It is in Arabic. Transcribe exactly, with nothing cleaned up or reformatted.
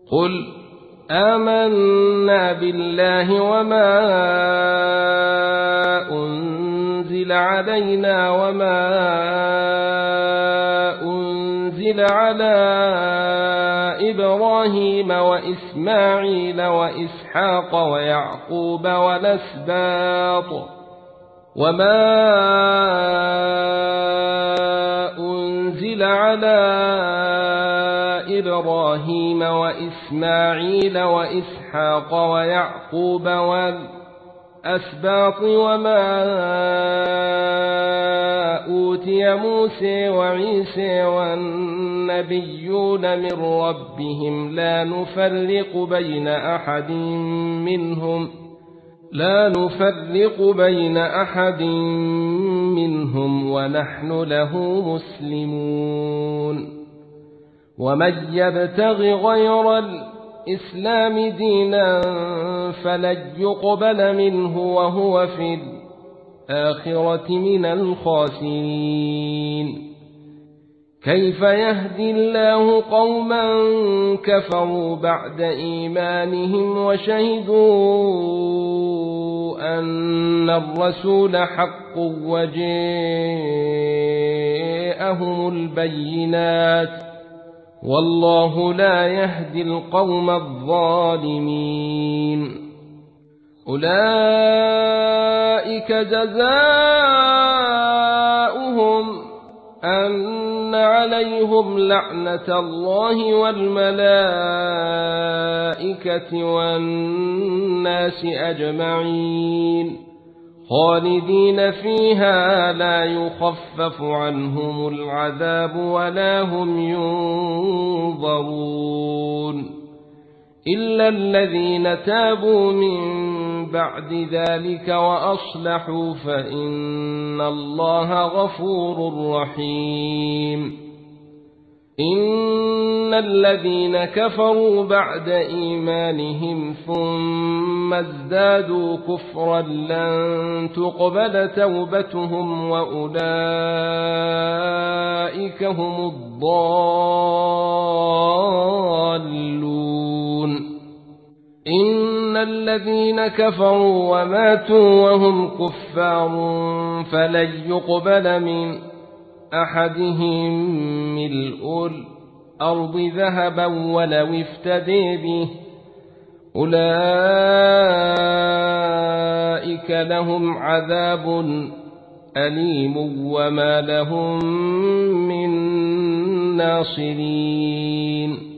قل آمنا بالله وما أنزل علينا وما أنزل على إبراهيم وإسماعيل وإسحاق ويعقوب والأسباط وما أنزل على إبراهيم وإسماعيل وإسحاق ويعقوب والأسباط وما أوتي موسى وعيسى والنبيون من ربهم لا نفرق بين أحد منهم لا نفرق بين أحد منهم ونحن له مسلمون ومن يبتغ غير الإسلام دينا فلن يقبل منه وهو في الآخرة من الخاسرين كيف يهدي الله قوما كفروا بعد إيمانهم وشهدوا أن الرسول حق وجاءهم البينات والله لا يهدي القوم الظالمين أولئك جزاؤهم أن عليهم لعنة الله والملائكة والناس أجمعين خالدين فيها لا يخفف عنهم العذاب ولا هم ينظرون إلا الذين تابوا من بعد ذلك وأصلحوا فإن الله غفور رحيم إن الذين كفروا بعد إيمانهم ثم ازدادوا كفرا لن تقبل توبتهم وأولئك هم الضالون إن الذين كفروا وماتوا وهم كفار فلن يقبل من أحدهم ملء الأرض ذهبا ولو افتدي به أولئك لهم عذاب أليم وما لهم من ناصرين